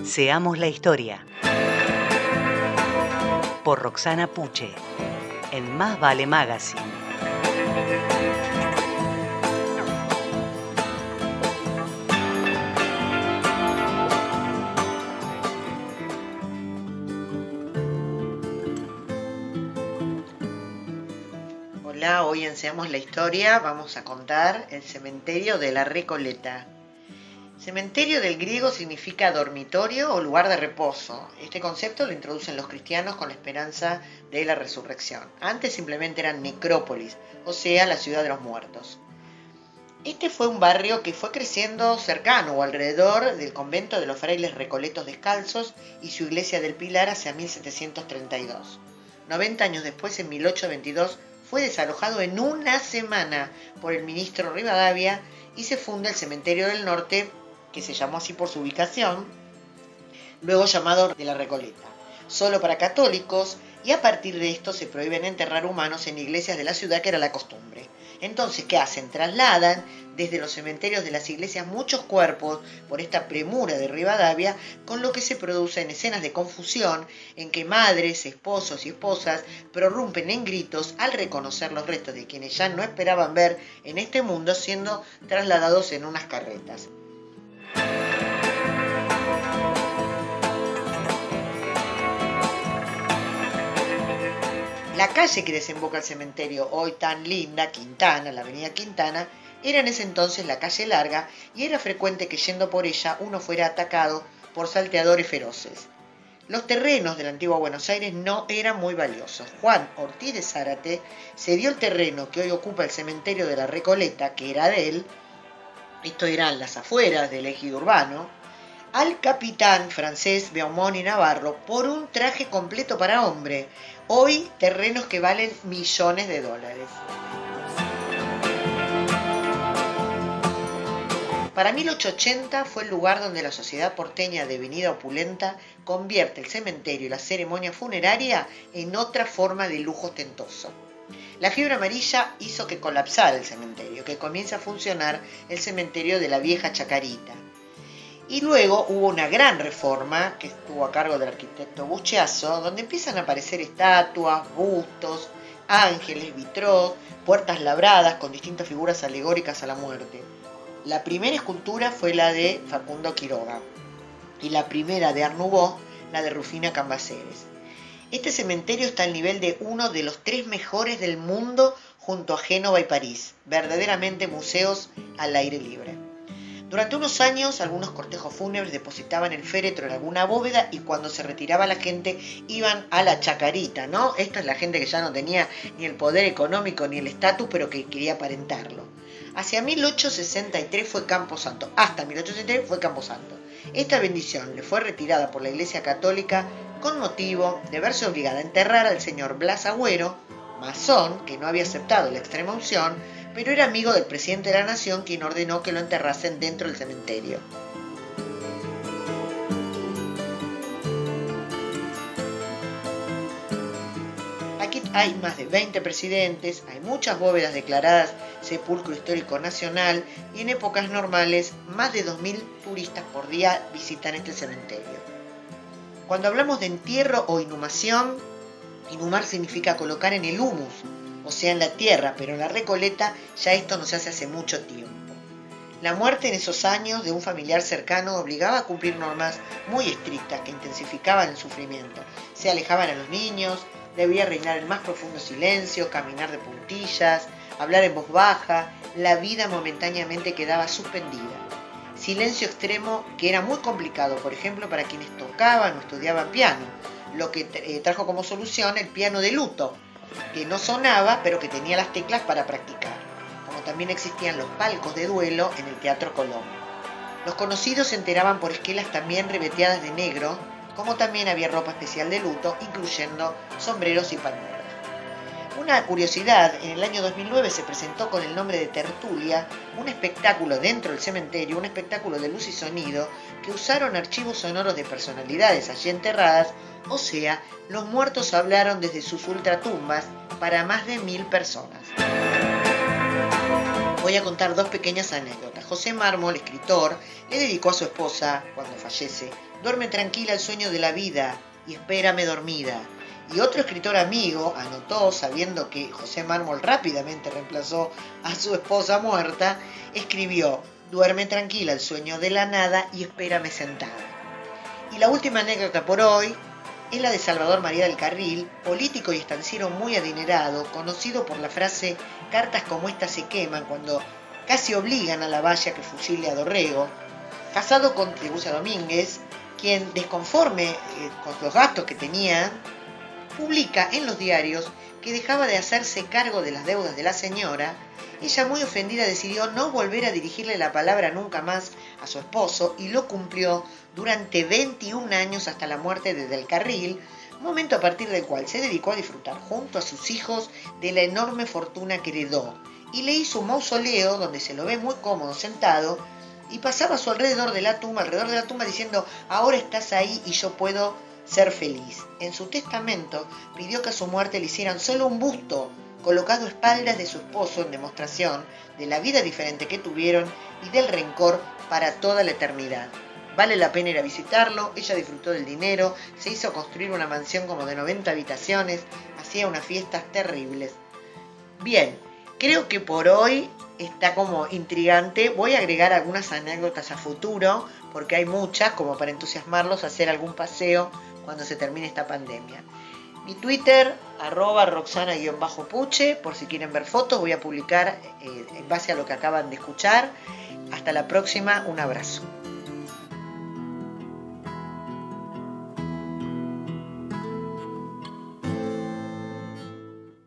Seamos la historia. Por Roxana Puche, en Más Vale Magazine. Hola, hoy en Seamos la Historia vamos a contar el cementerio de la Recoleta. Cementerio del griego significa dormitorio o lugar de reposo. Este concepto lo introducen los cristianos con la esperanza de la resurrección. Antes simplemente eran necrópolis, o sea, la ciudad de los muertos. Este fue un barrio que fue creciendo cercano o alrededor del convento de los frailes recoletos descalzos y su iglesia del Pilar hacia 1732. 90 años después, en 1822, fue desalojado en una semana por el ministro Rivadavia y se funda el Cementerio del Norte, que se llamó así por su ubicación, luego llamado de la Recoleta, solo para católicos, y a partir de esto se prohíben enterrar humanos en iglesias de la ciudad, que era la costumbre. Entonces, ¿qué hacen? Trasladan desde los cementerios de las iglesias muchos cuerpos por esta premura de Rivadavia, con lo que se producen escenas de confusión en que madres, esposos y esposas prorrumpen en gritos al reconocer los restos de quienes ya no esperaban ver en este mundo siendo trasladados en unas carretas. La calle que desemboca al cementerio, hoy tan linda, Quintana, la avenida Quintana, era en ese entonces la calle larga y era frecuente que yendo por ella uno fuera atacado por salteadores feroces. Los terrenos de la antigua Buenos Aires no eran muy valiosos. Juan Ortiz de Zárate cedió el terreno que hoy ocupa el cementerio de la Recoleta, que era de él, esto eran las afueras del ejido urbano, al capitán francés Beaumont y Navarro por un traje completo para hombre. Hoy terrenos que valen millones de dólares. Para 1880 fue el lugar donde la sociedad porteña devenida opulenta convierte el cementerio y la ceremonia funeraria en otra forma de lujo ostentoso. La fiebre amarilla hizo que colapsara el cementerio, que comienza a funcionar el cementerio de la vieja Chacarita. Y luego hubo una gran reforma que estuvo a cargo del arquitecto Buchiazzo, donde empiezan a aparecer estatuas, bustos, ángeles, vitrós, puertas labradas con distintas figuras alegóricas a la muerte. La primera escultura fue la de Facundo Quiroga y la primera de Art Nouveau, la de Rufina Cambaceres. Este cementerio está al nivel de uno de los 3 mejores del mundo junto a Génova y París, verdaderamente museos al aire libre. Durante unos años, algunos cortejos fúnebres depositaban el féretro en alguna bóveda y cuando se retiraba la gente iban a la Chacarita, ¿no? Esta es la gente que ya no tenía ni el poder económico ni el estatus, pero que quería aparentarlo. Hacia 1863 fue Camposanto, hasta 1863 fue Camposanto. Esta bendición le fue retirada por la Iglesia Católica con motivo de verse obligada a enterrar al señor Blas Agüero, masón que no había aceptado la extrema unción, pero era amigo del presidente de la Nación, quien ordenó que lo enterrasen dentro del cementerio. Aquí hay más de 20 presidentes, hay muchas bóvedas declaradas Sepulcro Histórico Nacional y en épocas normales más de 2.000 turistas por día visitan este cementerio. Cuando hablamos de entierro o inhumación, inhumar significa colocar en el humus, o sea, en la tierra, pero en la Recoleta ya esto no se hace mucho tiempo. La muerte en esos años de un familiar cercano obligaba a cumplir normas muy estrictas que intensificaban el sufrimiento. Se alejaban a los niños, debía reinar el más profundo silencio, caminar de puntillas, hablar en voz baja, la vida momentáneamente quedaba suspendida. Silencio extremo que era muy complicado, por ejemplo, para quienes tocaban o estudiaban piano, lo que trajo como solución el piano de luto, que no sonaba, pero que tenía las teclas para practicar, como también existían los palcos de duelo en el Teatro Colón. Los conocidos se enteraban por esquelas también ribeteadas de negro, como también había ropa especial de luto, incluyendo sombreros y pañuelos. Una curiosidad, en el año 2009 se presentó con el nombre de Tertulia, un espectáculo dentro del cementerio, un espectáculo de luz y sonido, que usaron archivos sonoros de personalidades allí enterradas, o sea, los muertos hablaron desde sus ultratumbas para más de 1.000 personas. voy a contar dos pequeñas anécdotas. José Mármol, escritor, le dedicó a su esposa, cuando fallece, duerme tranquila el sueño de la vida y espérame dormida. Y otro escritor amigo anotó, sabiendo que José Mármol rápidamente reemplazó a su esposa muerta, escribió, duerme tranquila el sueño de la nada y espérame sentada. Y la última anécdota por hoy es la de Salvador María del Carril, político y estanciero muy adinerado, conocido por la frase cartas como estas se queman, cuando casi obligan a la valla que fusile a Dorrego, casado con Tribucia Domínguez, quien, desconforme con los gastos que tenía, publica en los diarios que dejaba de hacerse cargo de las deudas de la señora. Ella, muy ofendida, decidió no volver a dirigirle la palabra nunca más a su esposo y lo cumplió durante 21 años hasta la muerte de Del Carril, momento a partir del cual se dedicó a disfrutar junto a sus hijos de la enorme fortuna que heredó y le hizo un mausoleo donde se lo ve muy cómodo sentado y pasaba a su alrededor de la tumba diciendo, ahora estás ahí y yo puedo ser feliz. En su testamento pidió que a su muerte le hicieran solo un busto colocado a espaldas de su esposo en demostración de la vida diferente que tuvieron y del rencor para toda la eternidad. Vale la pena ir a visitarlo, ella disfrutó del dinero, se hizo construir una mansión como de 90 habitaciones, hacía unas fiestas terribles. Bien, creo que por hoy está como intrigante. Voy a agregar algunas anécdotas a futuro, porque hay muchas, como para entusiasmarlos a hacer algún paseo cuando se termine esta pandemia. Mi Twitter, @Roxana_Puche, por si quieren ver fotos, voy a publicar en base a lo que acaban de escuchar. Hasta la próxima, un abrazo.